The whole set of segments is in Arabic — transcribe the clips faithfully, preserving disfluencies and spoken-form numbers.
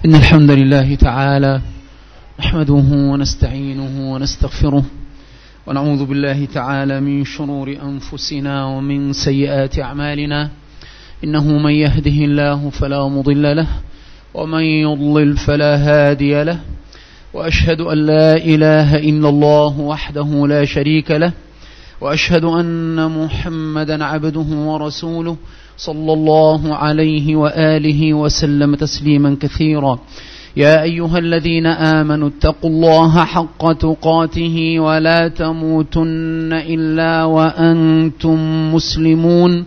إن الحمد لله تعالى نحمده ونستعينه ونستغفره ونعوذ بالله تعالى من شرور أنفسنا ومن سيئات أعمالنا. إنه من يهده الله فلا مضل له ومن يضلل فلا هادي له، وأشهد أن لا إله إلا الله وحده لا شريك له، وأشهد أن محمدا عبده ورسوله صلى الله عليه وآله وسلم تسليما كثيرا. يا أيها الذين آمنوا اتقوا الله حق تقاته ولا تموتن إلا وأنتم مسلمون.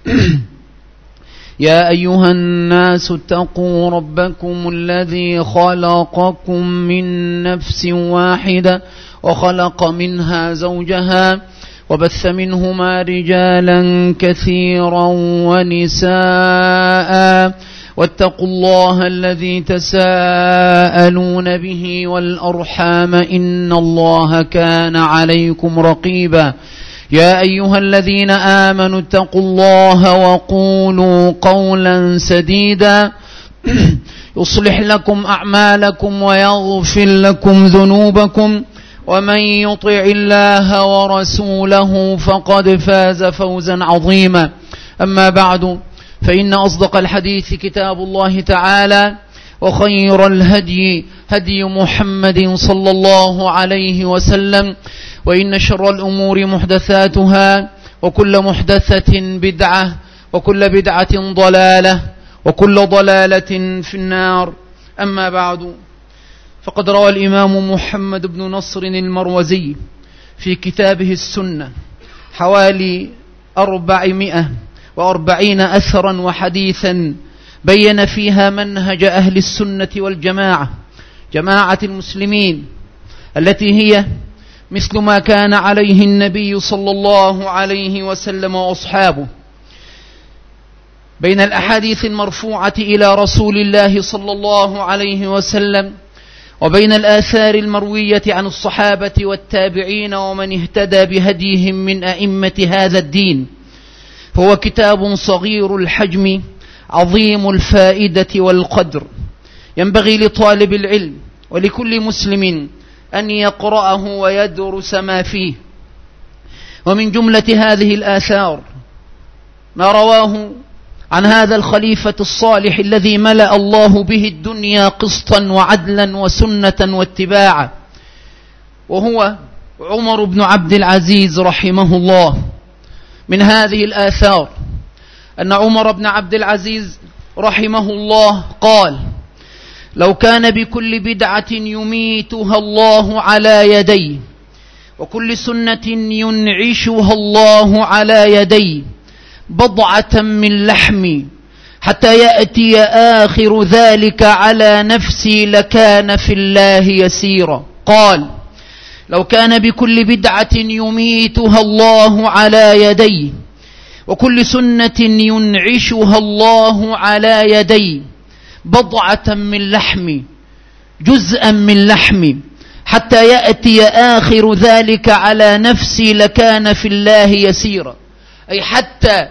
يا أيها الناس اتقوا ربكم الذي خلقكم من نفس واحدة وخلق منها زوجها وبث منهما رجالا كثيرا ونساء، واتقوا الله الذي تساءلون به والأرحام إن الله كان عليكم رقيبا. يا أيها الذين آمنوا اتقوا الله وقولوا قولا سديدا يصلح لكم أعمالكم ويغفر لكم ذنوبكم، ومن يطع الله ورسوله فقد فاز فوزا عظيما. أما بعد، فإن أصدق الحديث كتاب الله تعالى، وخير الهدي هدي محمد صلى الله عليه وسلم، وإن شر الأمور محدثاتها، وكل محدثة بدعة، وكل بدعة ضلالة، وكل ضلالة في النار. أما بعد، فقد روى الإمام محمد بن نصر المروزي في كتابه السنة حوالي أربعمائة وأربعين أثرا وحديثا بين فيها منهج أهل السنة والجماعة، جماعة المسلمين، التي هي مثل ما كان عليه النبي صلى الله عليه وسلم وأصحابه. بين الأحاديث المرفوعة إلى رسول الله صلى الله عليه وسلم وبين الآثار المروية عن الصحابة والتابعين ومن اهتدى بهديهم من أئمة هذا الدين، هو كتاب صغير الحجم عظيم الفائدة والقدر، ينبغي لطالب العلم ولكل مسلم أن يقرأه ويدرس ما فيه. ومن جملة هذه الآثار ما رواه عن هذا الخليفة الصالح الذي ملأ الله به الدنيا قسطا وعدلا وسنة واتباعا، وهو عمر بن عبد العزيز رحمه الله. من هذه الآثار أن عمر بن عبد العزيز رحمه الله قال: لو كان بكل بدعة يميتها الله على يدي، وكل سنة ينعشها الله على يدي، بضعة من لحمي، حتى يأتي آخر ذلك على نفسي، لكان في الله يسيرا. قال: لو كان بكل بدعة يميتها الله على يدي، وكل سنة ينعشها الله على يدي، بضعة من لحمي، جزءا من لحمي، حتى يأتي آخر ذلك على نفسي، لكان في الله يسيرا. أي حتى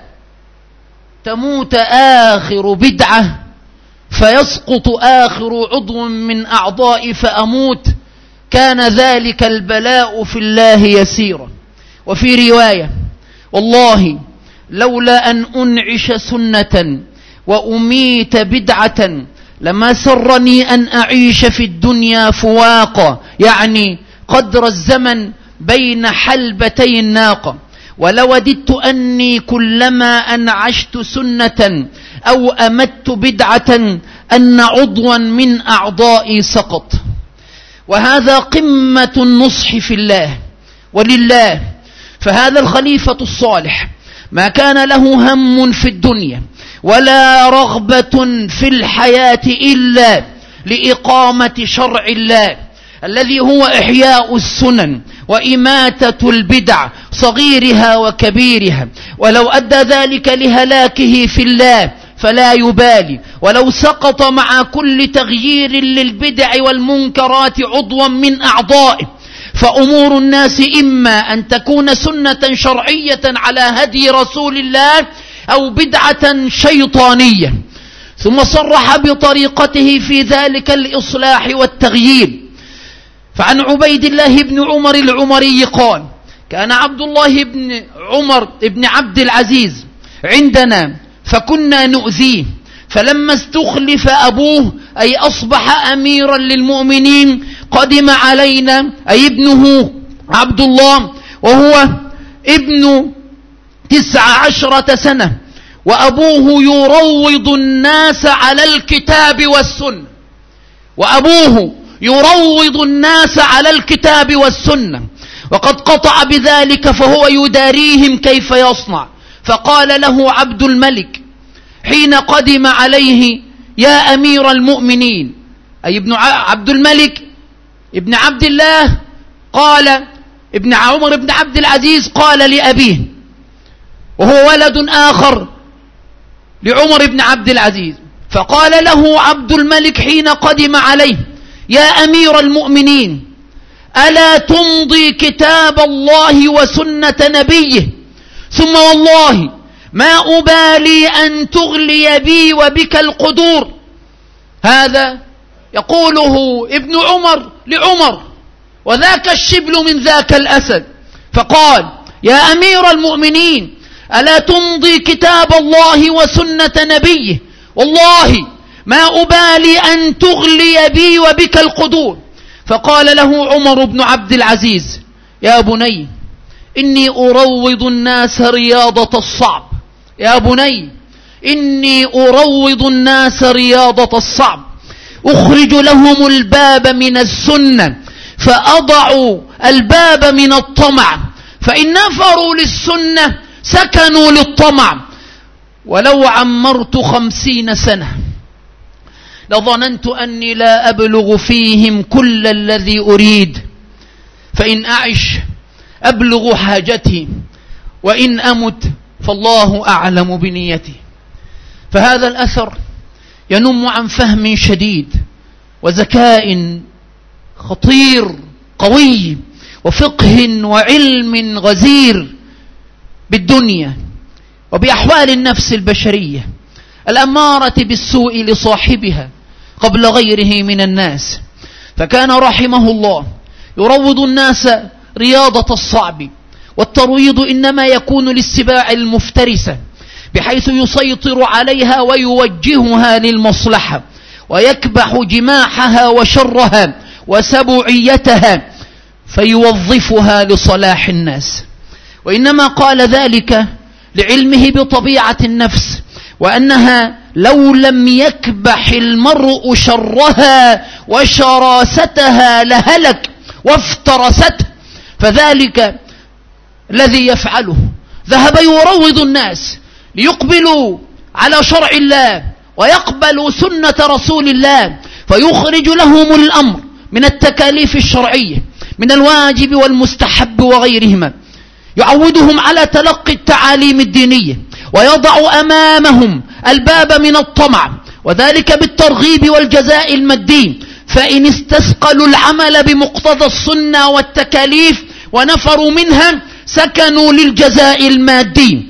تموت آخر بدعة فيسقط آخر عضو من أعضائي فأموت، كان ذلك البلاء في الله يسيرا. وفي رواية: والله لولا أن أنعش سنة وأميت بدعة لما سرني أن أعيش في الدنيا فواقا، يعني قدر الزمن بين حلبتي الناقة. ولوددت أني كلما أنعشت سنة أو أمت بدعة أن عضوا من أعضائي سقط. وهذا قمة النصح في الله ولله. فهذا الخليفة الصالح ما كان له هم في الدنيا ولا رغبة في الحياة إلا لإقامة شرع الله، الذي هو إحياء السنن وإماتة البدع صغيرها وكبيرها. ولو أدى ذلك لهلاكه في الله فلا يبالي، ولو سقط مع كل تغيير للبدع والمنكرات عضوا من أعضائه. فأمور الناس إما أن تكون سنة شرعية على هدي رسول الله، أو بدعة شيطانية. ثم صرح بطريقته في ذلك الإصلاح والتغيير. فعن عبيد الله بن عمر العمري قال: كان عبد الله بن عمر بن عبد العزيز عندنا فكنا نؤذيه، فلما استخلف أبوه أي أصبح أميرا للمؤمنين قدم علينا أي ابنه عبد الله وهو ابن تسع عشرة سنة، وأبوه يروض الناس على الكتاب والسنة، وأبوه يروض الناس على الكتاب والسنة، وقد قطع بذلك فهو يداريهم كيف يصنع. فقال له عبد الملك حين قدم عليه: يا أمير المؤمنين، أي ابن عبد الملك ابن عبد الله، قال ابن عمر بن عبد العزيز قال لأبيه، وهو ولد آخر لعمر بن عبد العزيز، فقال له عبد الملك حين قدم عليه: يا أمير المؤمنين، ألا تمضي كتاب الله وسنة نبيه؟ ثم والله ما أبالي أن تغلي بي وبك القدور. هذا يقوله ابن عمر لعمر، وذاك الشبل من ذاك الأسد. فقال: يا أمير المؤمنين، ألا تمضي كتاب الله وسنة نبيه؟ والله ما أبالي أن تغلي بي وبك القدور. فقال له عمر بن عبد العزيز: يا بني، إني أروض الناس رياضة الصعب. يا بني إني أروض الناس رياضة الصعب، أخرج لهم الباب من السنة فأضع الباب من الطمع، فإن نفروا للسنة سكنوا للطمع. ولو عمرت خمسين سنة لظننت أني لا أبلغ فيهم كل الذي أريد، فإن أعش أبلغ حاجتي، وإن أمت فالله أعلم بنيتي. فهذا الأثر ينم عن فهم شديد وذكاء خطير قوي وفقه وعلم غزير بالدنيا وبأحوال النفس البشرية الأمارة بالسوء لصاحبها قبل غيره من الناس. فكان رحمه الله يروض الناس رياضة الصعب، والترويض إنما يكون للسباع المفترسة بحيث يسيطر عليها ويوجهها للمصلحة ويكبح جماحها وشرها وسبوعيتها فيوظفها لصلاح الناس. وإنما قال ذلك لعلمه بطبيعة النفس، وأنها لو لم يكبح المرء شرها وشراستها لهلك وافترسته. فذلك الذي يفعله، ذهب يروض الناس ليقبلوا على شرع الله ويقبلوا سنة رسول الله، فيخرج لهم الأمر من التكاليف الشرعية من الواجب والمستحب وغيرهما، يعودهم على تلقي التعاليم الدينية، ويضع أمامهم الباب من الطمع، وذلك بالترغيب والجزاء المادي. فإن استثقلوا العمل بمقتضى السنة والتكاليف ونفروا منها سكنوا للجزاء المادي،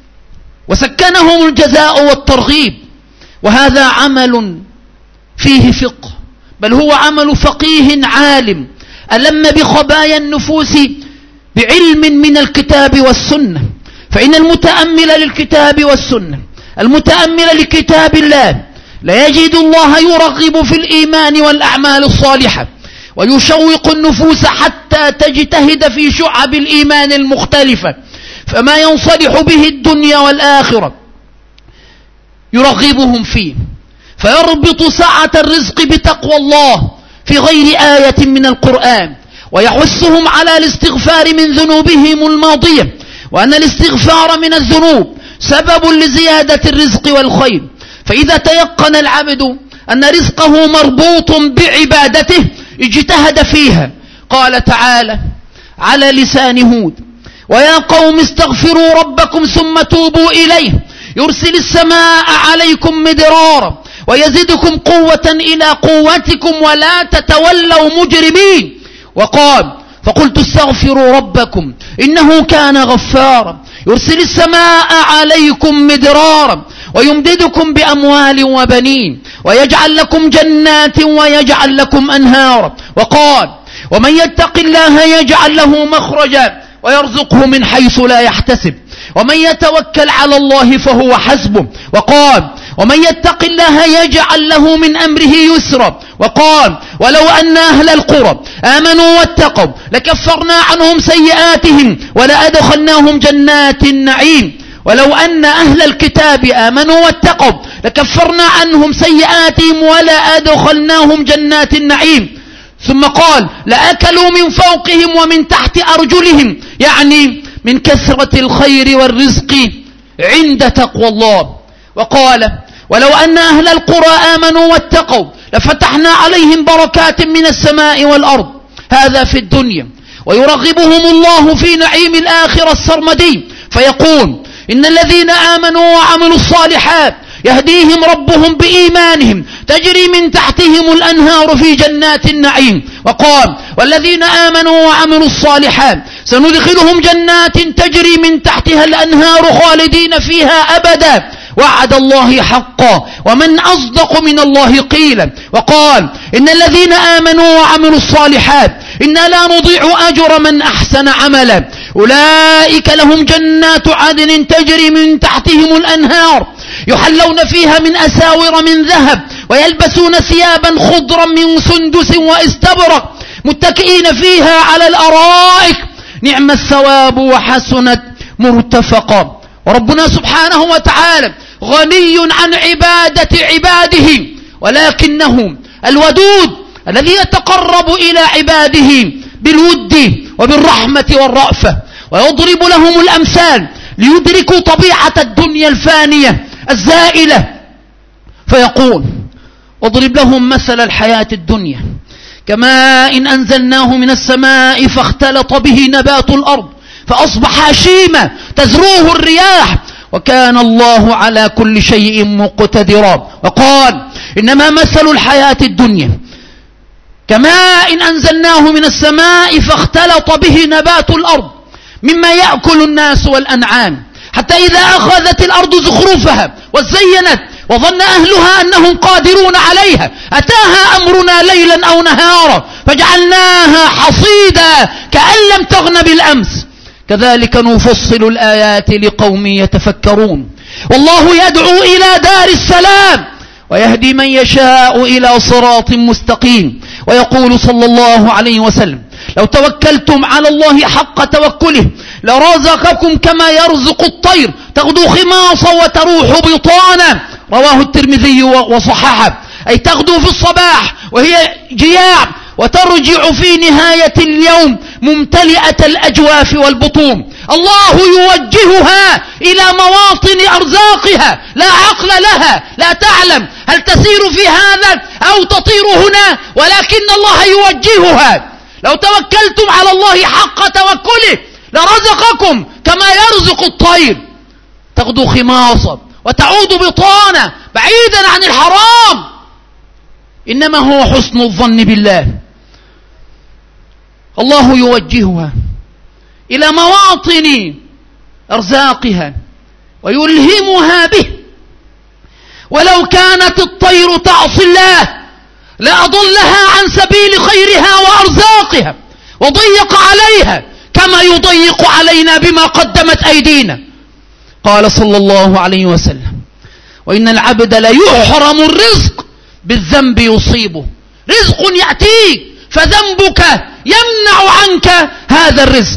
وسكنهم الجزاء والترغيب. وهذا عمل فيه فقه، بل هو عمل فقيه عالم ألم بخبايا النفوس بعلم من الكتاب والسنة. فإن المتأمل للكتاب والسنة، المتأمل لكتاب الله، لا يجد الله يرغب في الإيمان والأعمال الصالحة ويشوق النفوس حتى تجتهد في شعب الإيمان المختلفة، فما ينصلح به الدنيا والآخرة يرغبهم فيه، فيربط سعة الرزق بتقوى الله في غير آية من القرآن، ويحثهم على الاستغفار من ذنوبهم الماضية، وأن الاستغفار من الذنوب سبب لزيادة الرزق والخير. فإذا تيقن العبد أن رزقه مربوط بعبادته اجتهد فيها. قال تعالى على لسان هود: ويا قوم استغفروا ربكم ثم توبوا إليه يرسل السماء عليكم مدرارا ويزدكم قوة إلى قوتكم ولا تتولوا مجرمين. وقال: فقلت استغفروا ربكم إنه كان غفارا يرسل السماء عليكم مدرارا ويمددكم بأموال وبنين ويجعل لكم جنات ويجعل لكم أنهارا. وقال ومن يتق الله يجعل له مخرجا ويرزقه من حيث لا يحتسب ومن يتوكل على الله فهو حسبه. وقال ومن يتق الله يجعل له من أمره يسرا. وقال ولو أن أهل القرى آمنوا واتقوا لكفرنا عنهم سيئاتهم ولأدخلناهم جنات النعيم. ولو أن أهل الكتاب آمنوا واتقوا لكفرنا عنهم سيئاتهم ولأدخلناهم جنات النعيم. ثم قال لأكلوا من فوقهم ومن تحت أرجلهم، يعني من كثرة الخير والرزق عند تقوى الله. وقال ولو أن أهل القرى آمنوا واتقوا لفتحنا عليهم بركات من السماء والأرض. هذا في الدنيا. ويرغبهم الله في نعيم الآخرة السرمدي فيقول إن الذين آمنوا وعملوا الصالحات يهديهم ربهم بإيمانهم تجري من تحتهم الأنهار في جنات النعيم. وقال والذين آمنوا وعملوا الصالحات سندخلهم جنات تجري من تحتها الأنهار خالدين فيها أبدا وعد الله حقا ومن أصدق من الله قيلا. وقال إن الذين آمنوا وعملوا الصالحات إنا لا نضيع أجر من أحسن عملا أولئك لهم جنات عدن تجري من تحتهم الأنهار يحلون فيها من أساور من ذهب ويلبسون ثيابا خضرا من سندس واستبرق متكئين فيها على الأرائك نعم الثواب وحسنت مرتفقا. وربنا سبحانه وتعالى غني عن عبادة عباده ولكنه الودود الذي يتقرب إلى عباده بالود وبالرحمة والرأفة ويضرب لهم الأمثال ليدركوا طبيعة الدنيا الفانية الزائلة فيقول واضرب لهم مثل الحياة الدنيا كماء إن أنزلناه من السماء فاختلط به نبات الأرض فأصبح هشيما تزروه الرياح وكان الله على كل شيء مقتدرا. وقال إنما مثل الحياة الدنيا كماء إن أنزلناه من السماء فاختلط به نبات الأرض مما يأكل الناس والأنعام حتى إذا أخذت الأرض زخرفها وزينت وظن أهلها أنهم قادرون عليها أتاها أمرنا ليلا أو نهارا فجعلناها حصيدا كأن لم تغن بالأمس كذلك نفصل الآيات لقوم يتفكرون. والله يدعو إلى دار السلام ويهدي من يشاء إلى صراط مستقيم. ويقول صلى الله عليه وسلم لو توكلتم على الله حق توكله لرزقكم كما يرزق الطير تغدو خماصا وتروح بطانا. رواه الترمذي وصححه، أي تغدو في الصباح وهي جياع وترجع في نهاية اليوم ممتلئة الأجواف والبطون. الله يوجهها إلى مواطن أرزاقها لا عقل لها لا تعلم هل تسير في هذا أو تطير هنا ولكن الله يوجهها. لو توكلتم على الله حق توكله لرزقكم كما يرزق الطير تغدو خماصا وتعود بطانا بعيدا عن الحرام. إنما هو حسن الظن بالله. الله يوجهها إلى مواطن أرزاقها ويلهمها به. ولو كانت الطير تعصي الله لأضلها عن سبيل خيرها وأرزاقها وضيق عليها كما يضيق علينا بما قدمت أيدينا. قال صلى الله عليه وسلم وإن العبد ليحرم الرزق بالذنب يصيبه. رزق يأتيك فذنبك يمنع عنك هذا الرزق.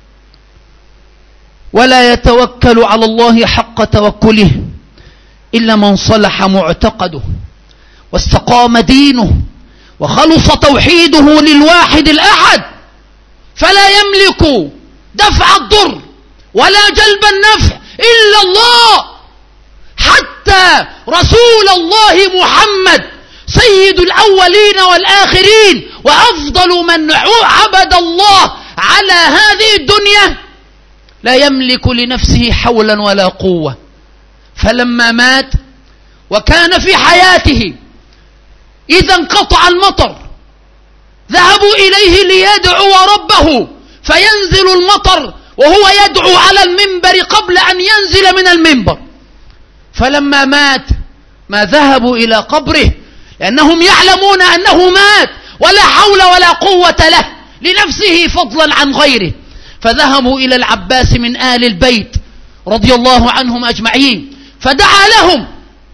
ولا يتوكل على الله حق توكله إلا من صلح معتقده واستقام دينه وخلص توحيده للواحد الأحد فلا يملك دفع الضر ولا جلب النفع إلا الله. حتى رسول الله محمد سيد الأولين والآخرين وأفضل من عبد الله على هذه الدنيا لا يملك لنفسه حولا ولا قوة. فلما مات وكان في حياته إذا انقطع المطر ذهبوا إليه ليدعو ربه فينزل المطر وهو يدعو على المنبر قبل أن ينزل من المنبر فلما مات ما ذهبوا إلى قبره لأنهم يعلمون أنه مات ولا حول ولا قوة له لنفسه فضلا عن غيره، فذهبوا إلى العباس من آل البيت رضي الله عنهم أجمعين فدعا لهم،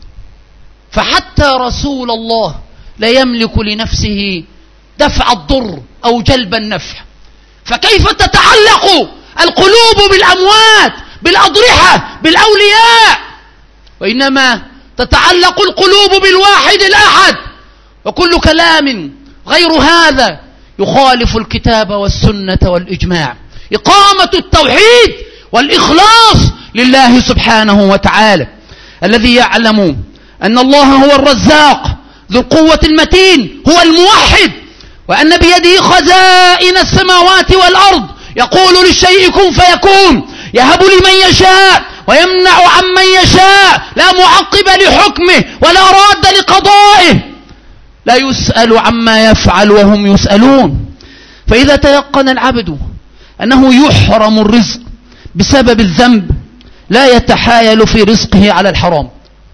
فحتى رسول الله لا يملك لنفسه دفع الضر أو جلب النفع، فكيف تتعلق القلوب بالأموات بالأضرحة بالأولياء؟ وإنما تتعلق القلوب بالواحد الأحد. وكل كلام غير هذا يخالف الكتاب والسنة والإجماع. إقامة التوحيد والإخلاص لله سبحانه وتعالى الذي يعلم أن الله هو الرزاق ذو القوة المتين، هو الموحد، وأن بيده خزائن السماوات والأرض، يقول للشيء كن فيكون، يهب لمن يشاء ويمنع عمن يشاء، لا معقب لحكمه ولا راد لقضائه، لا يسأل عما يفعل وهم يسألون. فإذا تيقن العبد أنه يحرم الرزق بسبب الذنب لا يتحايل في رزقه على الحرام.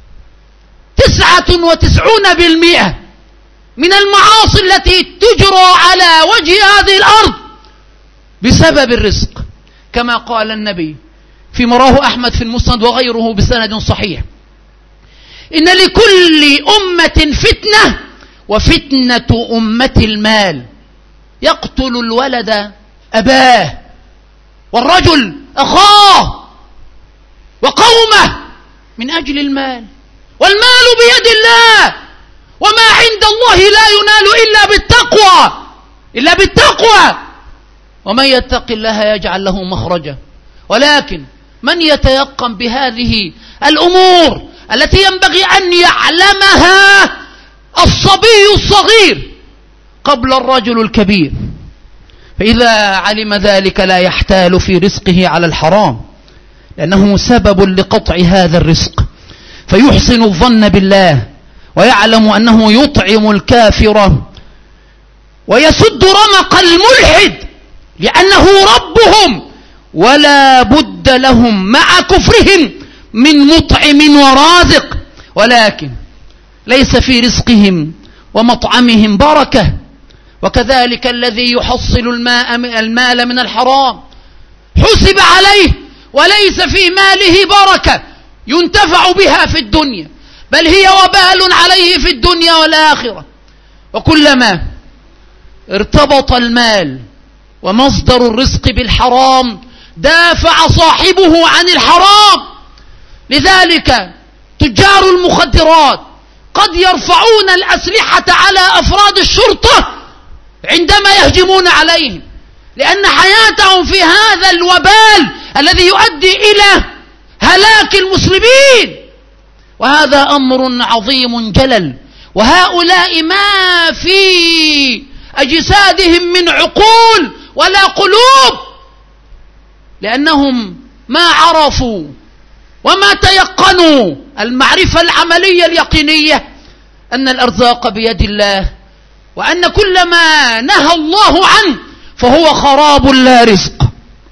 تسعة وتسعون بالمئة من المعاصي التي تجرى على وجه هذه الأرض بسبب الرزق، كما قال النبي فيما رواه أحمد في المسند وغيره بسند صحيح: إن لكل أمة فتنة وفتنة أمة المال، يقتل الولد أباه والرجل أخاه وقومه من أجل المال، والمال بيد الله، وما عند الله لا ينال إلا بالتقوى إلا بالتقوى ومن يتق الله يجعل له مخرجا. ولكن من يتيقن بهذه الأمور التي ينبغي أن يعلمها الصبي الصغير قبل الرجل الكبير، فإذا علم ذلك لا يحتال في رزقه على الحرام، لأنه سبب لقطع هذا الرزق، فيحسن الظن بالله ويعلم أنه يطعم الكافر ويسد رمق الملحد لأنه ربهم، ولا بد لهم مع كفرهم من مطعم ورازق، ولكن ليس في رزقهم ومطعمهم بركة. وكذلك الذي يحصل الماء المال من الحرام حسب عليه وليس في ماله بركة ينتفع بها في الدنيا، بل هي وبال عليه في الدنيا والآخرة. وكلما ارتبط المال ومصدر الرزق بالحرام دافع صاحبه عن الحرام. لذلك تجار المخدرات قد يرفعون الأسلحة على أفراد الشرطة عندما يهجمون عليهم، لأن حياتهم في هذا الوبال الذي يؤدي إلى هلاك المسلمين، وهذا أمر عظيم جلل. وهؤلاء ما في أجسادهم من عقول ولا قلوب، لأنهم ما عرفوا وما تيقنوا المعرفة العملية اليقينية أن الأرزاق بيد الله، وأن كل ما نهى الله عنه فهو خراب لا رزق،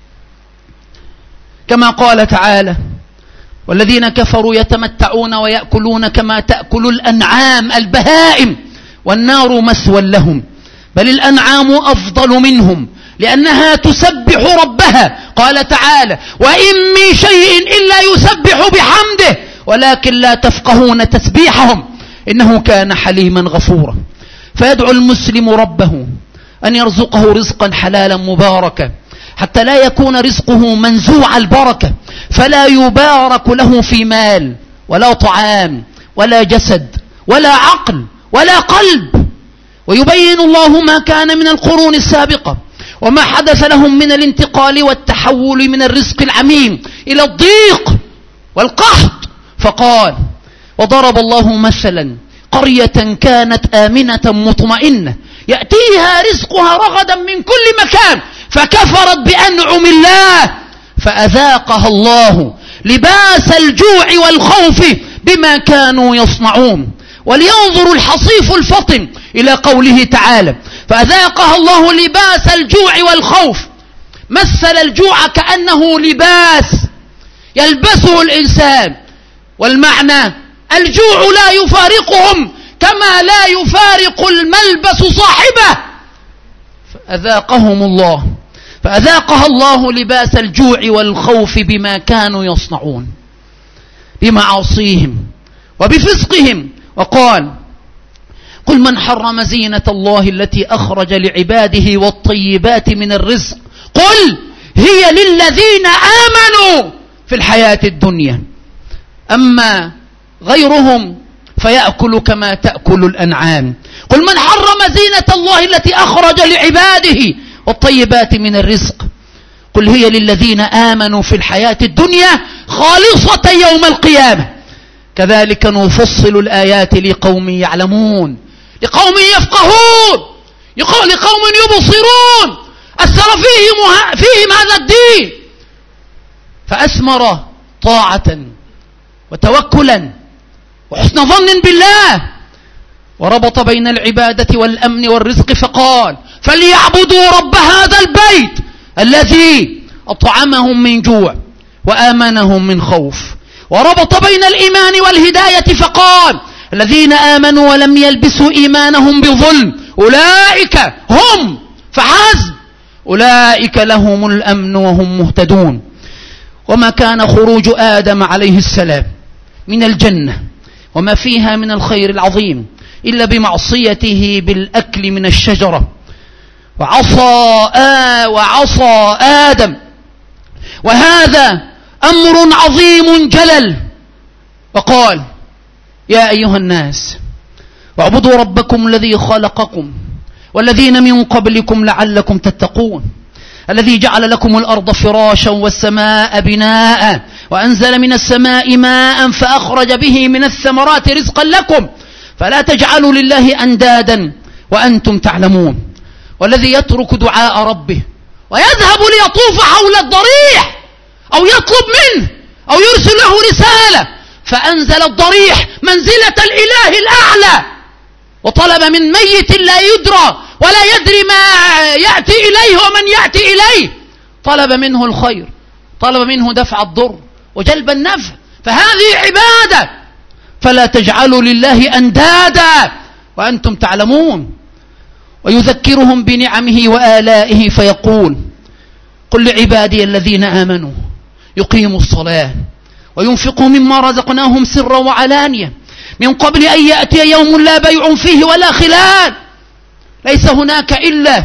كما قال تعالى: والذين كفروا يتمتعون ويأكلون كما تأكل الأنعام البهائم والنار مثوى لهم، بل الأنعام أفضل منهم لأنها تسبح ربها. قال تعالى: وإن من شيء إلا يسبح بحمده ولكن لا تفقهون تسبيحهم إنه كان حليما غفورا. فيدعو المسلم ربه أن يرزقه رزقا حلالا مباركا حتى لا يكون رزقه منزوع البركة، فلا يبارك له في مال ولا طعام ولا جسد ولا عقل ولا قلب. ويبين الله ما كان من القرون السابقة وما حدث لهم من الانتقال والتحول من الرزق العميم إلى الضيق والقحط، فقال: وضرب الله مثلا قرية كانت آمنة مطمئنة يأتيها رزقها رغدا من كل مكان فكفرت بأنعم الله فأذاقها الله لباس الجوع والخوف بما كانوا يصنعون. ولينظر الحصيف الفطن إلى قوله تعالى: فأذاقها الله لباس الجوع والخوف. مثل الجوع كأنه لباس يلبسه الإنسان والمعنى الجوع لا يفارقهم كما لا يفارق الملبس صاحبه، فأذاقهم الله فأذاقها الله لباس الجوع والخوف بما كانوا يصنعون بمعاصيهم وبفسقهم. وقال: قل من حرم زينة الله التي أخرج لعباده والطيبات من الرزق قل هي للذين آمنوا في الحياة الدنيا، أما غيرهم فيأكل كما تأكل الأنعام. قل من حرم زينة الله التي أخرج لعباده والطيبات من الرزق قل هي للذين آمنوا في الحياة الدنيا خالصة يوم القيامة كذلك نفصل الآيات لقوم يعلمون، لقوم يفقهون، لقوم يبصرون أثر فيهم, فيهم هذا الدين فأثمر طاعة وتوكلا وحسن ظن بالله، وربط بين العبادة والأمن والرزق فقال: فليعبدوا رب هذا البيت الذي أطعمهم من جوع وآمنهم من خوف. وربط بين الإيمان والهداية فقال: الذين آمنوا ولم يلبسوا إيمانهم بظلم أولئك هم فحسب أولئك لهم الأمن وهم مهتدون. وما كان خروج آدم عليه السلام من الجنة وما فيها من الخير العظيم إلا بمعصيته بالأكل من الشجرة، وعصى آ وعصى آدم، وهذا أمر عظيم جلل. وقال: يا أيها الناس واعبدوا ربكم الذي خلقكم والذين من قبلكم لعلكم تتقون الذي جعل لكم الأرض فراشا والسماء بناء وأنزل من السماء ماء فأخرج به من الثمرات رزقا لكم فلا تجعلوا لله أندادا وأنتم تعلمون والذي يترك دعاء ربه ويذهب ليطوف حول الضريح أو يطلب منه أو يرسل له رسالة فأنزل الضريح منزلة الإله الأعلى وطلب من ميت لا يدرى ولا يدري ما يأتي إليه ومن يأتي إليه، طلب منه الخير، طلب منه دفع الضر وجلب النفع، فهذه عبادة. فلا تجعلوا لله أندادا وأنتم تعلمون. ويذكرهم بنعمه وآلائه فيقول: قل لعبادي الذين آمنوا يقيموا الصلاة وينفقوا مما رزقناهم سرا وعلانية من قبل أن يأتي يوم لا بيع فيه ولا خلال ليس هناك إلا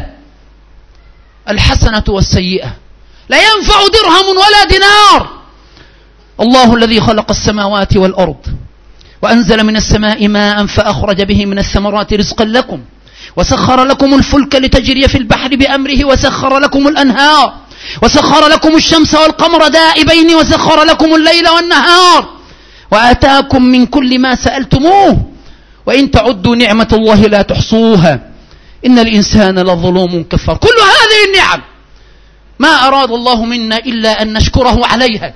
الحسنة والسيئة لا ينفع درهم ولا دينار. الله الذي خلق السماوات والأرض وأنزل من السماء ماء فأخرج به من الثمرات رزقا لكم وسخر لكم الفلك لتجري في البحر بأمره وسخر لكم الأنهار وسخر لكم الشمس والقمر دائبين وسخر لكم الليل والنهار وآتاكم من كل ما سألتموه وإن تعدوا نعمة الله لا تحصوها إن الإنسان لظلوم كفار. كل هذه النعم ما أراد الله منا إلا أن نشكره عليها،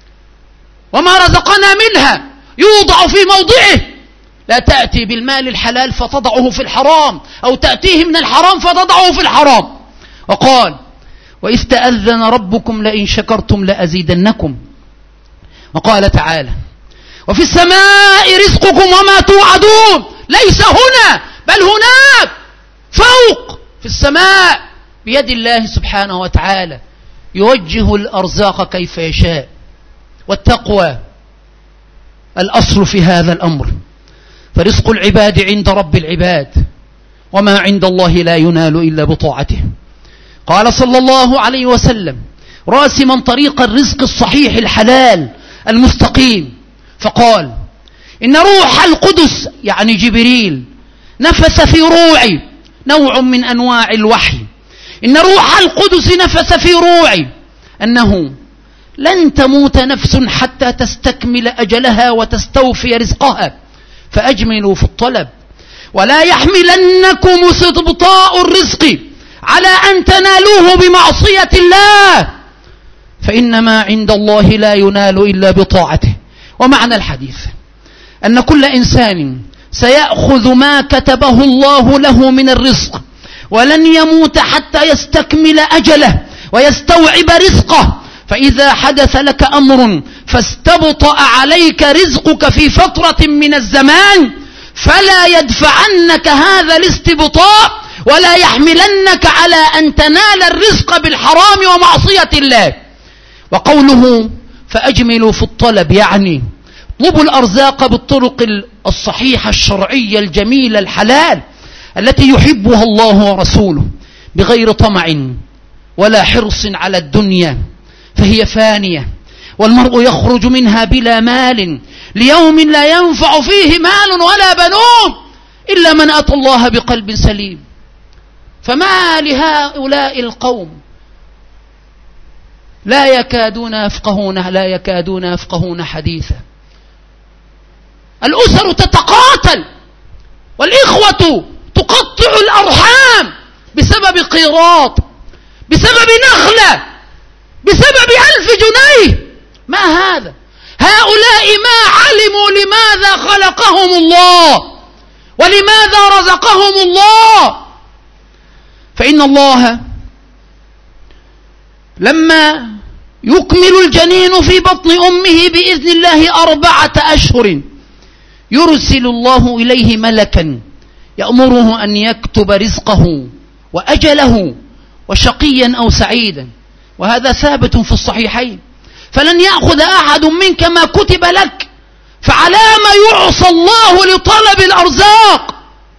وما رزقنا منها يوضع في موضعه، لا تأتي بالمال الحلال فتضعه في الحرام أو تأتيه من الحرام فتضعه في الحرام. وقال: وإذ تأذن ربكم لئن شكرتم لأزيدنكم. وقال تعالى: وفي السماء رزقكم وما توعدون، ليس هنا بل هناك فوق في السماء بيد الله سبحانه وتعالى يوجه الأرزاق كيف يشاء. والتقوى الأصل في هذا الأمر، فرزق العباد عند رب العباد وما عند الله لا ينال إلا بطاعته. قال صلى الله عليه وسلم راسما طريق الرزق الصحيح الحلال المستقيم فقال: إن روح القدس يعني جبريل نفث في روعي، نوع من أنواع الوحي، إن روح القدس نفث في روعي أنه لن تموت نفس حتى تستكمل أجلها وتستوفي رزقها فأجملوا في الطلب ولا يحملنكم استبطاء الرزق على أن تنالوه بمعصية الله فإنما عند الله لا ينال إلا بطاعته. ومعنى الحديث أن كل إنسان سيأخذ ما كتبه الله له من الرزق ولن يموت حتى يستكمل أجله ويستوعب رزقه، فإذا حدث لك أمر فاستبطأ عليك رزقك في فترة من الزمان فلا يدفعنك هذا الاستبطاء ولا يحملنك على أن تنال الرزق بالحرام ومعصية الله. وقوله فأجملوا في الطلب يعني اطلبوا الأرزاق بالطرق الصحيحة الشرعية الجميلة الحلال التي يحبها الله ورسوله بغير طمع ولا حرص على الدنيا فهي فانية والمرء يخرج منها بلا مال ليوم لا ينفع فيه مال ولا بنون إلا من أتى الله بقلب سليم. فما لهؤلاء القوم لا يكادون يفقهون لا يكادون يفقهون حديثا. الأسر تتقاتل والإخوة تقطع الأرحام بسبب قيراط بسبب نخلة بسبب ألف جنيه. ما هذا؟ هؤلاء ما علموا لماذا خلقهم الله ولماذا رزقهم الله. فإن الله لما يكمل الجنين في بطن أمه بإذن الله أربعة أشهر يرسل الله إليه ملكا يأمره أن يكتب رزقه وأجله وشقيا أو سعيدا، وهذا ثابت في الصحيحين. فلن يأخذ أحد منك ما كتب لك، فعلى ما يعصى الله لطلب الأرزاق،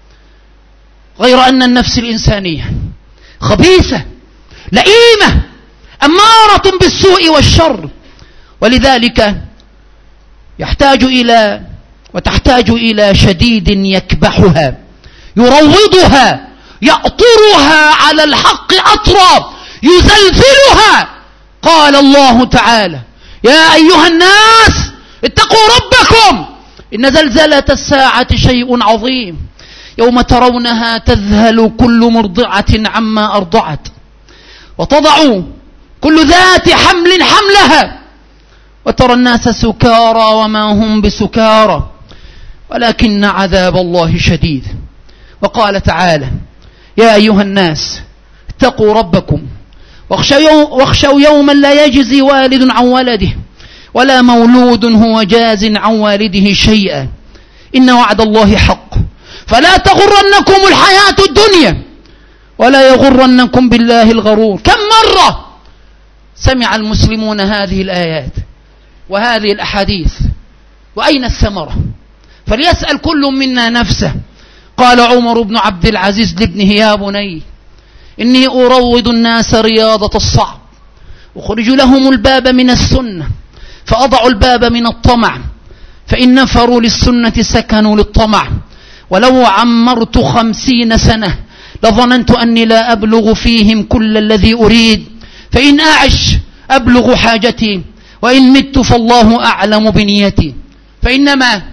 غير أن النفس الإنسانية خبيثة لئيمة أمارة بالسوء والشر، ولذلك يحتاج إلى وتحتاج إلى شديد يكبحها يروضها يأطرها على الحق أطرا يزلزلها. قال الله تعالى يا أيها الناس اتقوا ربكم إن زلزلة الساعة شيء عظيم يوم ترونها تذهل كل مرضعة عما أرضعت وتضع كل ذات حمل حملها وترى الناس سكارى وما هم بسكارى ولكن عذاب الله شديد. وقال تعالى يا أيها الناس اتقوا ربكم واخشوا يوما لا يجزي والد عن ولده ولا مولود هو جاز عن والده شيئا إن وعد الله حق فلا تغرنكم الحياة الدنيا ولا يغرنكم بالله الغرور. كم مرة سمع المسلمون هذه الآيات وهذه الأحاديث وأين الثمرة؟ فليسأل كل منا نفسه. قال عمر بن عبد العزيز لابنه يا بني إني أروض الناس رياضة الصعب أخرج لهم الباب من السنة فأضع الباب من الطمع فإن نفروا للسنة سكنوا للطمع ولو عمرت خمسين سنة لظننت أني لا أبلغ فيهم كل الذي أريد فإن أعش أبلغ حاجتي وإن مت فالله أعلم بنيتي. فإنما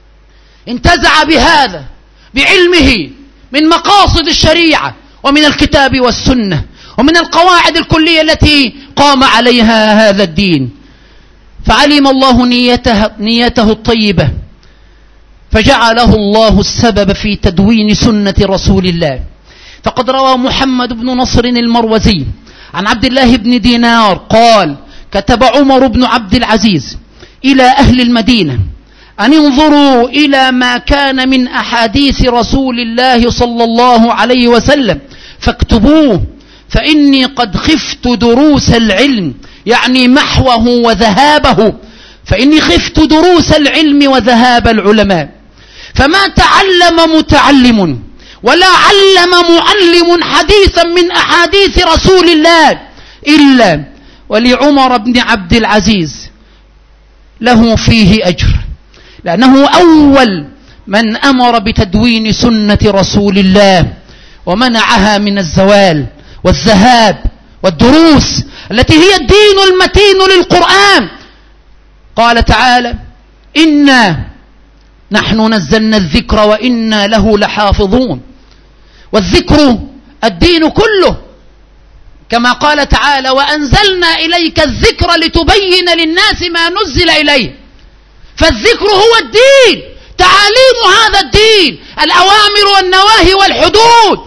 انتزع بهذا بعلمه من مقاصد الشريعة ومن الكتاب والسنة ومن القواعد الكلية التي قام عليها هذا الدين، فعلم الله نيته, نيته الطيبة فجعله الله السبب في تدوين سنة رسول الله. فقد روى محمد بن نصر المروزي عن عبد الله بن دينار قال كتب عمر بن عبد العزيز إلى أهل المدينة أن انظروا إلى ما كان من أحاديث رسول الله صلى الله عليه وسلم فاكتبوه فإني قد خفت دروس العلم يعني محوه وذهابه فإني خفت دروس العلم وذهاب العلماء. فما تعلم متعلم ولا علم معلم حديثا من أحاديث رسول الله إلا ولعمر بن عبد العزيز له فيه أجر، لأنه أول من أمر بتدوين سنة رسول الله ومنعها من الزوال والذهاب والدروس التي هي الدين المتين للقرآن. قال تعالى إنا نحن نزلنا الذكر وإنا له لحافظون، والذكر الدين كله كما قال تعالى وأنزلنا إليك الذكر لتبين للناس ما نزل إليه. فالذكر هو الدين، تعاليم هذا الدين، الأوامر والنواهي والحدود. فقول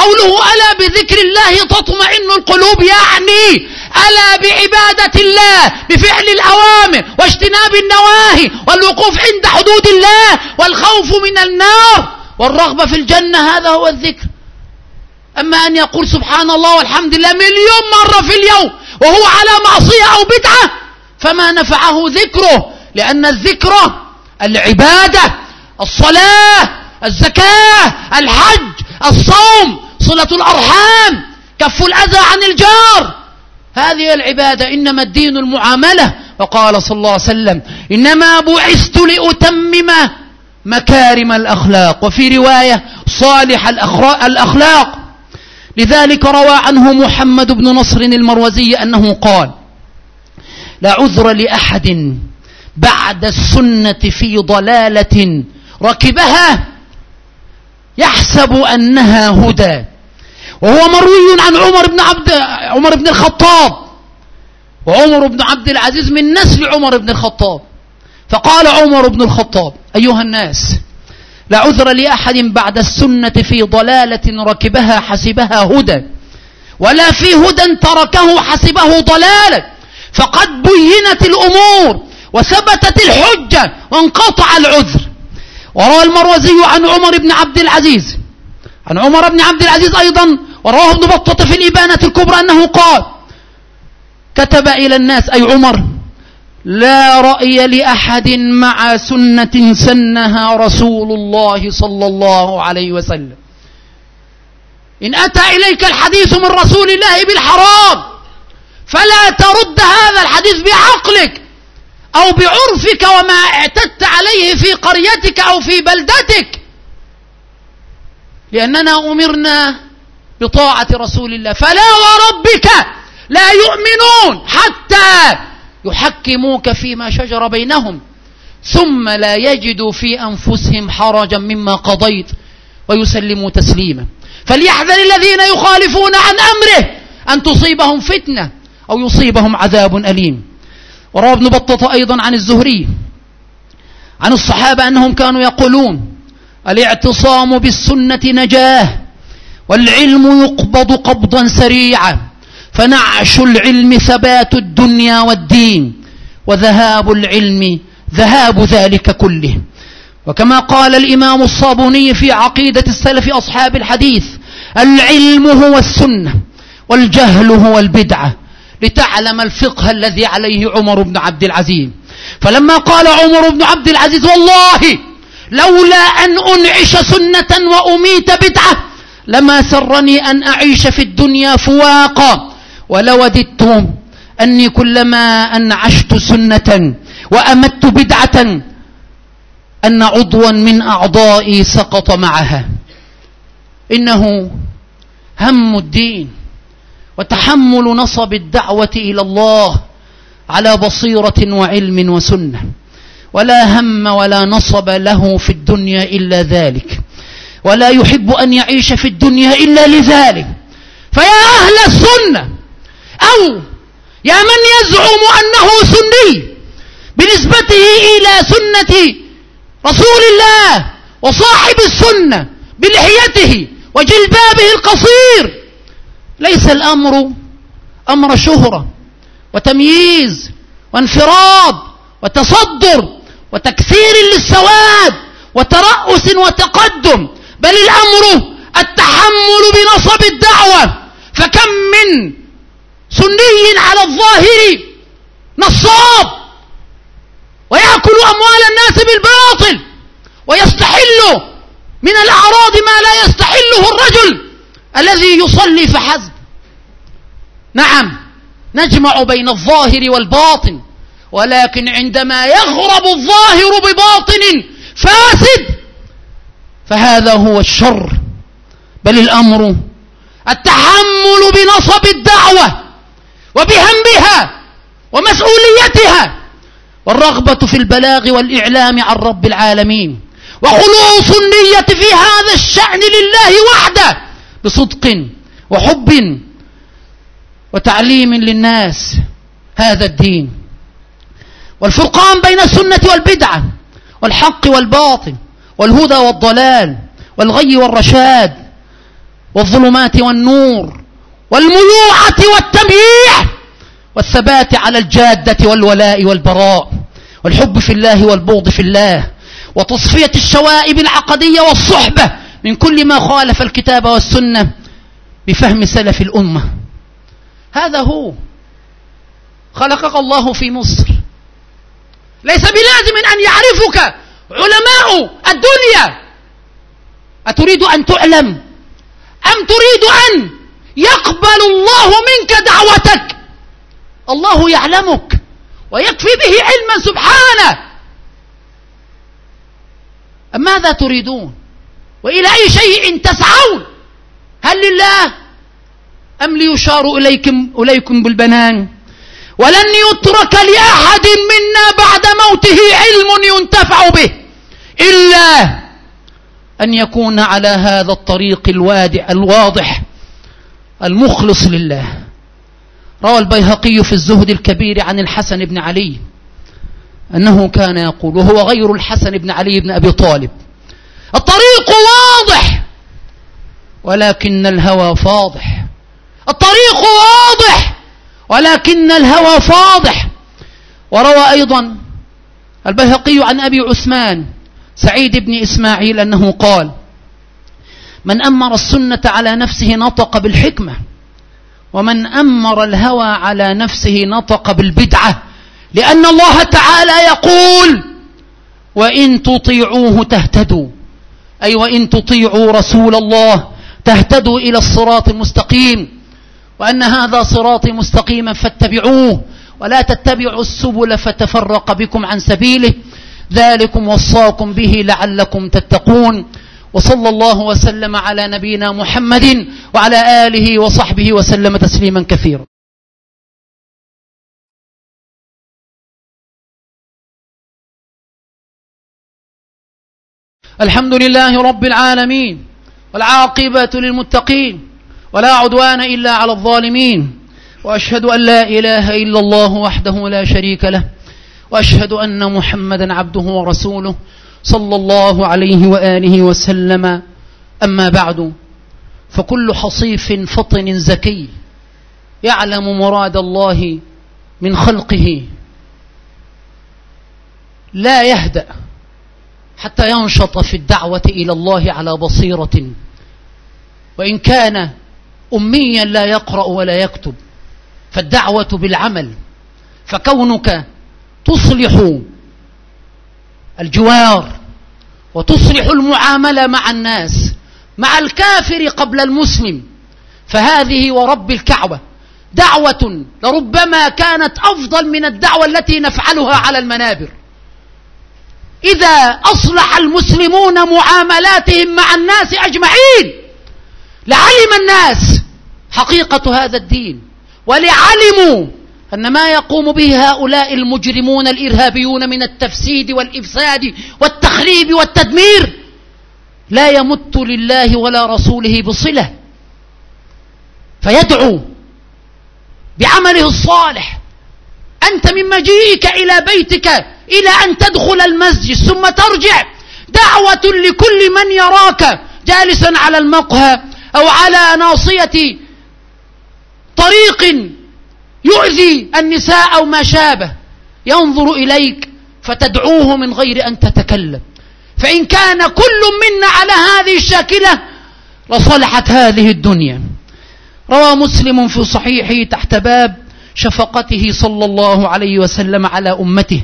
قوله ألا بذكر الله تطمئن القلوب، يعني ألا بعبادة الله بفعل الأوامر واجتناب النواهي والوقوف عند حدود الله والخوف من النار والرغبة في الجنة، هذا هو الذكر. أما أن يقول سبحان الله والحمد لله مليون مرة في اليوم وهو على معصية أو بدعة فما نفعه ذكره، لأن الذكر العبادة، الصلاة، الزكاة، الحج، الصوم، صلة الأرحام، كف الأذى عن الجار، هذه العبادة. إنما الدين المعاملة. وقال صلى الله عليه وسلم إنما بعثت لأتمم مكارم الأخلاق، وفي رواية صالح الأخلاق. لذلك روى عنه محمد بن نصر المروزي أنه قال لا عذر لأحد بعد السنة في ضلالة ركبها يحسب أنها هدى. وهو مروي عن عمر بن عبد عمر بن الخطاب، وعمر بن عبد العزيز من نسل عمر بن الخطاب. فقال عمر بن الخطاب أيها الناس لا عذر لأحد بعد السنة في ضلالة ركبها حسبها هدى، ولا في هدى تركه حسبه ضلالة، فقد بينت الأمور وثبتت الحجة وانقطع العذر. وروى المروزي عن عمر بن عبد العزيز عن عمر بن عبد العزيز أيضا، ورواه ابن بطة في الإبانة الكبرى أنه قال كتب إلى الناس أي عمر لا رأي لأحد مع سنة سنها رسول الله صلى الله عليه وسلم. إن أتى إليك الحديث من رسول الله بالحرام فلا ترد هذا الحديث بعقلك أو بعرفك وما اعتدت عليه في قريتك أو في بلدتك، لأننا أمرنا بطاعة رسول الله. فلا وربك لا يؤمنون حتى يحكموك فيما شجر بينهم ثم لا يجدوا في أنفسهم حرجا مما قضيت ويسلموا تسليما. فليحذر الذين يخالفون عن أمره أن تصيبهم فتنة أو يصيبهم عذاب أليم. وروى ابن بطة أيضا عن الزهري عن الصحابة أنهم كانوا يقولون الاعتصام بالسنة نجاه، والعلم يقبض قبضا سريعا، فنعش العلم ثبات الدنيا والدين، وذهاب العلم ذهاب ذلك كله. وكما قال الإمام الصابوني في عقيدة السلف أصحاب الحديث العلم هو السنة والجهل هو البدعة، لتعلم الفقه الذي عليه عمر بن عبد العزيز. فلما قال عمر بن عبد العزيز والله لولا أن أنعش سنة وأميت بدعة لما سرني أن أعيش في الدنيا فواقا، ولوددت أني كلما أنعشت سنة وأمت بدعة أن عضوا من أعضائي سقط معها. إنه هم الدين وتحمل نصب الدعوة إلى الله على بصيرة وعلم وسنة، ولا هم ولا نصب له في الدنيا إلا ذلك، ولا يحب أن يعيش في الدنيا إلا لذلك. فيا أهل السنة أو يا من يزعم أنه سني بنسبته إلى سنة رسول الله وصاحب السنة بلحيته وجلبابه القصير، ليس الأمر أمر شهرة وتمييز وانفراد وتصدر وتكثير للسواد وترأس وتقدم، بل الأمر التحمل بنصب الدعوة. فكم من سني على الظاهر نصاب ويأكل أموال الناس بالباطل ويستحل من الأعراض ما لا يستحله الرجل الذي يصلي فحسب. نعم نجمع بين الظاهر والباطن، ولكن عندما يغرب الظاهر بباطن فاسد فهذا هو الشر. بل الأمر التحمل بنصب الدعوة وبهمها ومسؤوليتها، والرغبة في البلاغ والإعلام عن رب العالمين، وخلوص النية في هذا الشأن لله وحده بصدق وحب وتعليم للناس هذا الدين. والفرقان بين السنة والبدعة والحق والباطل والهدى والضلال والغي والرشاد والظلمات والنور والميوعة والتمييع والثبات على الجادة والولاء والبراء والحب في الله والبغض في الله وتصفية الشوائب العقدية والصحبة من كل ما خالف الكتاب والسنة بفهم سلف الأمة. هذا هو خلقك الله في مصر. ليس بلازم أن يعرفك علماء الدنيا. أتريد أن تعلم أم تريد أن يقبل الله منك دعوتك؟ الله يعلمك ويكفي به علما سبحانه. أم ماذا تريدون وإلى أي شيء تسعون؟ هل لله أم ليشار إليكم, إليكم بالبنان؟ ولن يترك لأحد منا بعد موته علم ينتفع به إلا أن يكون على هذا الطريق الوادع الواضح المخلص لله. روى البيهقي في الزهد الكبير عن الحسن بن علي أنه كان يقول، وهو غير الحسن بن علي بن أبي طالب: الطريق واضح ولكن الهوى فاضح. الطريق واضح ولكن الهوى فاضح. وروى أيضا البيهقي عن أبي عثمان سعيد بن إسماعيل أنه قال: من أمر السنة على نفسه نطق بالحكمة، ومن أمر الهوى على نفسه نطق بالبدعة، لأن الله تعالى يقول: وإن تطيعوه تهتدوا، أي وإن تطيعوا رسول الله تهتدوا إلى الصراط المستقيم، وأن هذا صراطي مستقيما فاتبعوه ولا تتبعوا السبل فتفرق بكم عن سبيله، ذلكم وصاكم به لعلكم تتقون. وصلى الله وسلم على نبينا محمد وعلى آله وصحبه وسلم تسليما كثيرا. الحمد لله رب العالمين، والعاقبة للمتقين، ولا عدوان إلا على الظالمين، وأشهد أن لا إله إلا الله وحده لا شريك له، وأشهد أن محمدا عبده ورسوله صلى الله عليه وآله وسلم. أما بعد، فكل حصيف فطن زكي يعلم مراد الله من خلقه لا يهدأ حتى ينشط في الدعوة إلى الله على بصيرة، وإن كان أميا لا يقرأ ولا يكتب، فالدعوة بالعمل. فكونك تصلح الجوار وتصلح المعاملة مع الناس، مع الكافر قبل المسلم، فهذه ورب الكعبة دعوة لربما كانت أفضل من الدعوة التي نفعلها على المنابر. إذا أصلح المسلمون معاملاتهم مع الناس أجمعين لعلم الناس حقيقة هذا الدين، ولعلموا أن ما يقوم به هؤلاء المجرمون الإرهابيون من التفسيد والإفساد والتخريب والتدمير لا يمت لله ولا رسوله بصلة، فيدعو بعمله الصالح. أنت من مجيئك إلى بيتك إلى أن تدخل المسجد ثم ترجع دعوة لكل من يراك جالسا على المقهى أو على ناصية طريق يؤذي النساء أو ما شابه، ينظر إليك فتدعوه من غير أن تتكلم. فإن كان كل منا على هذه الشاكلة لصلحت هذه الدنيا. روى مسلم في صحيحه تحت باب شفقته صلى الله عليه وسلم على أمته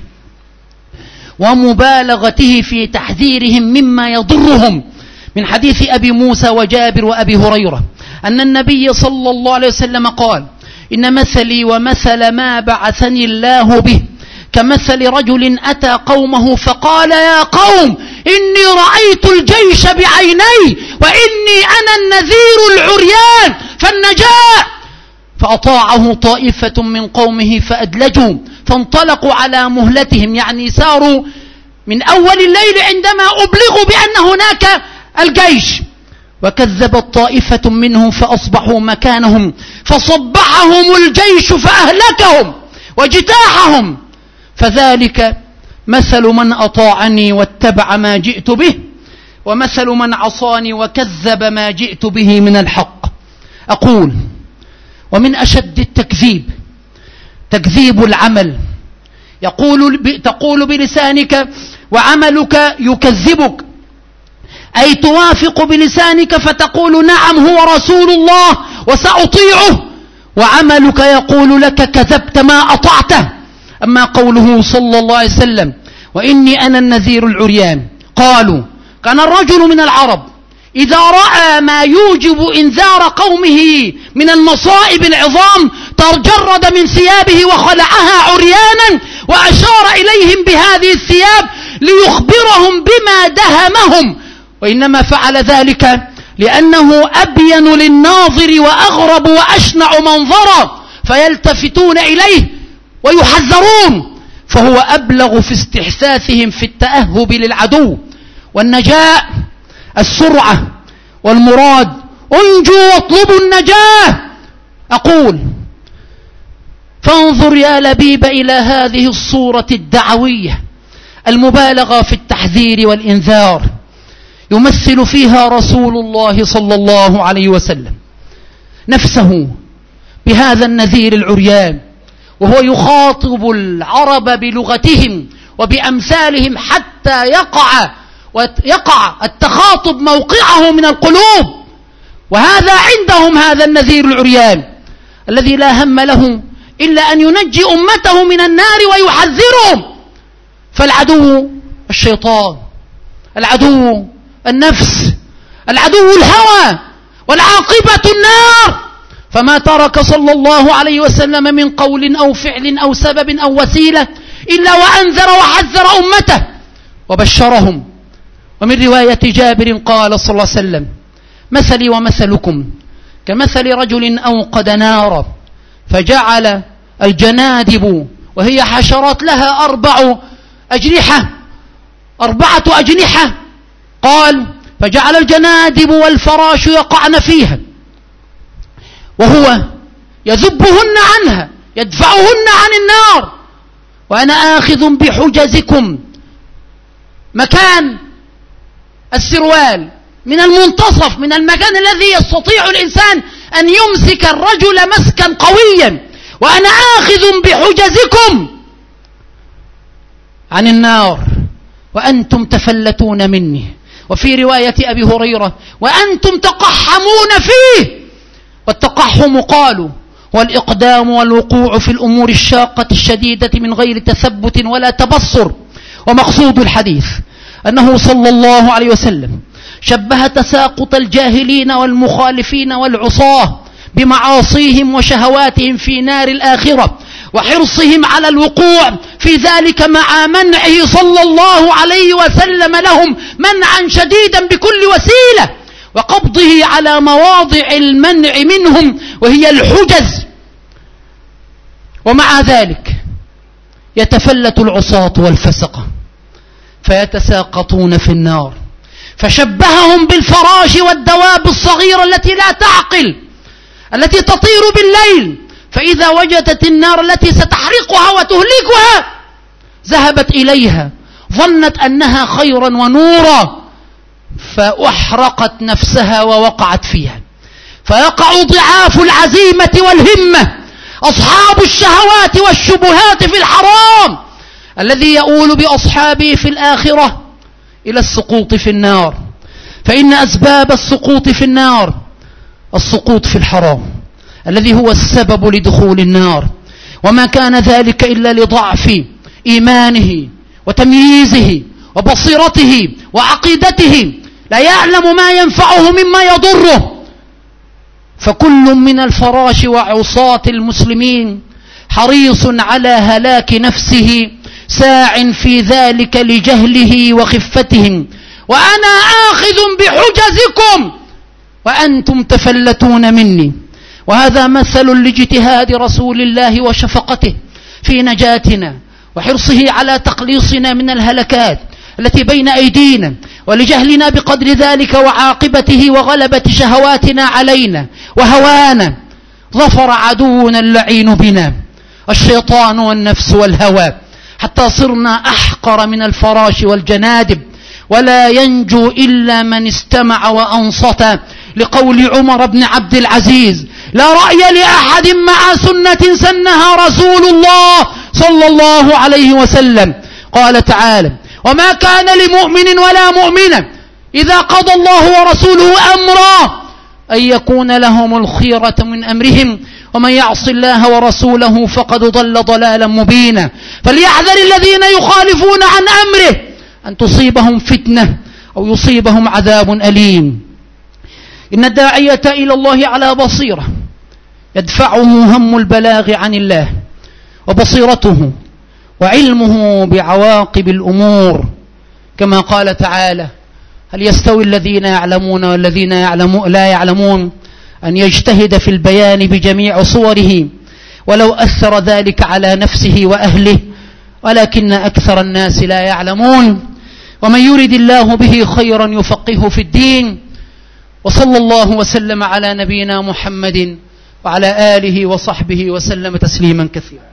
ومبالغته في تحذيرهم مما يضرهم، من حديث أبي موسى وجابر وأبي هريرة أن النبي صلى الله عليه وسلم قال: إن مثلي ومثل ما بعثني الله به كمثل رجل أتى قومه فقال: يا قوم إني رأيت الجيش بعيني وإني أنا النذير العريان فالنجاة. فأطاعه طائفة من قومه فأدلجوا فانطلقوا على مهلتهم، يعني ساروا من أول الليل عندما أبلغوا بأن هناك الجيش، وكذبت طائفة منهم فأصبحوا مكانهم فصبحهم الجيش فأهلكهم واجتاحهم. فذلك مثل من أطاعني واتبع ما جئت به، ومثل من عصاني وكذب ما جئت به من الحق. أقول: ومن أشد التكذيب تكذيب العمل. يقول تقول بلسانك وعملك يكذبك، أي توافق بلسانك فتقول: نعم هو رسول الله وسأطيعه، وعملك يقول لك: كذبت ما أطعته. أما قوله صلى الله عليه وسلم: وإني أنا النذير العريان، قالوا: كان الرجل من العرب إذا رأى ما يوجب إنذار قومه من المصائب العظام تجرد من ثيابه وخلعها عريانا وأشار إليهم بهذه الثياب ليخبرهم بما دهمهم، وإنما فعل ذلك لأنه أبين للناظر وأغرب وأشنع منظرا فيلتفتون إليه ويحذرون، فهو أبلغ في استحثاثهم في التأهب للعدو والنجاة. السرعة والمراد: انجوا واطلبوا النجاة. أقول: فانظر يا لبيب إلى هذه الصورة الدعوية المبالغة في التحذير والإنذار، يمثل فيها رسول الله صلى الله عليه وسلم نفسه بهذا النذير العريان، وهو يخاطب العرب بلغتهم وبأمثالهم حتى يقع ويقع التخاطب موقعه من القلوب. وهذا عندهم هذا النذير العريان الذي لا هم له إلا أن ينجي أمته من النار ويحذرهم. فالعدو الشيطان، العدو النفس، العدو الهوى، والعاقبة النار. فما ترك صلى الله عليه وسلم من قول أو فعل أو سبب أو وسيلة إلا وأنذر وحذر أمته وبشرهم. ومن رواية جابر قال صلى الله عليه وسلم: مثلي ومثلكم كمثل رجل أوقد نارا فجعل الجنادب، وهي حشرات لها أربع أجنحة أربعة أجنحة قال: فجعل الجنادب والفراش يقعن فيها وهو يذبهن عنها يدفعهن عن النار، وأنا آخذ بحجزكم، مكان السروال من المنتصف، من المكان الذي يستطيع الإنسان أن يمسك الرجل مسكا قويا، وأنا آخذ بحجزكم عن النار وأنتم تفلتون مني. وفي رواية أبي هريرة: وأنتم تقحمون فيه. والتقحم قالوا هو الإقدام والوقوع في الأمور الشاقة الشديدة من غير تثبت ولا تبصر. ومقصود الحديث أنه صلى الله عليه وسلم شبه تساقط الجاهلين والمخالفين والعصاة بمعاصيهم وشهواتهم في نار الآخرة، وحرصهم على الوقوع في ذلك مع منعه صلى الله عليه وسلم لهم منعا شديدا بكل وسيلة، وقبضه على مواضع المنع منهم وهي الحجز. ومع ذلك يتفلت العصاة والفسقة فيتساقطون في النار، فشبههم بالفراش والدواب الصغيرة التي لا تعقل، التي تطير بالليل، فإذا وجدت النار التي ستحرقها وتهلكها ذهبت إليها ظنت أنها خيرا ونورا فأحرقت نفسها ووقعت فيها. فيقع ضعاف العزيمة والهمة، أصحاب الشهوات والشبهات في الحرام، الذي يؤول بأصحابه في الآخرة إلى السقوط في النار. فإن أسباب السقوط في النار السقوط في الحرام الذي هو السبب لدخول النار، وما كان ذلك إلا لضعف إيمانه وتمييزه وبصيرته وعقيدته، لا يعلم ما ينفعه مما يضره. فكل من الفراش وعصاة المسلمين حريص على هلاك نفسه ساع في ذلك لجهله وخفتهم، وأنا آخذ بحجزكم وأنتم تفلتون مني. وهذا مثل لاجتهاد رسول الله وشفقته في نجاتنا وحرصه على تقليصنا من الهلكات التي بين أيدينا، ولجهلنا بقدر ذلك وعاقبته وغلبة شهواتنا علينا وهوانا. ظفر عدونا اللعين بنا الشيطان والنفس والهوى، حتى صرنا أحقر من الفراش والجنادب، ولا ينجو إلا من استمع وأنصت، لقول عمر بن عبد العزيز: لا رأي لأحد مع سنة سنها رسول الله صلى الله عليه وسلم. قال تعالى: وما كان لمؤمن ولا مؤمنة إذا قضى الله ورسوله أمرا أن يكون لهم الخيرة من أمرهم ومن يعص الله ورسوله فقد ضل ضلالا مبينا. فليحذر الذين يخالفون عن أمره أن تصيبهم فتنة أو يصيبهم عذاب أليم. إن الداعية إلى الله على بصيرة يدفعه هم البلاغ عن الله، وبصيرته وعلمه بعواقب الأمور، كما قال تعالى: هل يستوي الذين يعلمون والذين يعلمون لا يعلمون؟ أن يجتهد في البيان بجميع صوره ولو أثر ذلك على نفسه وأهله، ولكن أكثر الناس لا يعلمون. ومن يرد الله به خيرا يفقهه في الدين. وصلى الله وسلم على نبينا محمد وعلى آله وصحبه وسلم تسليما كثيرا.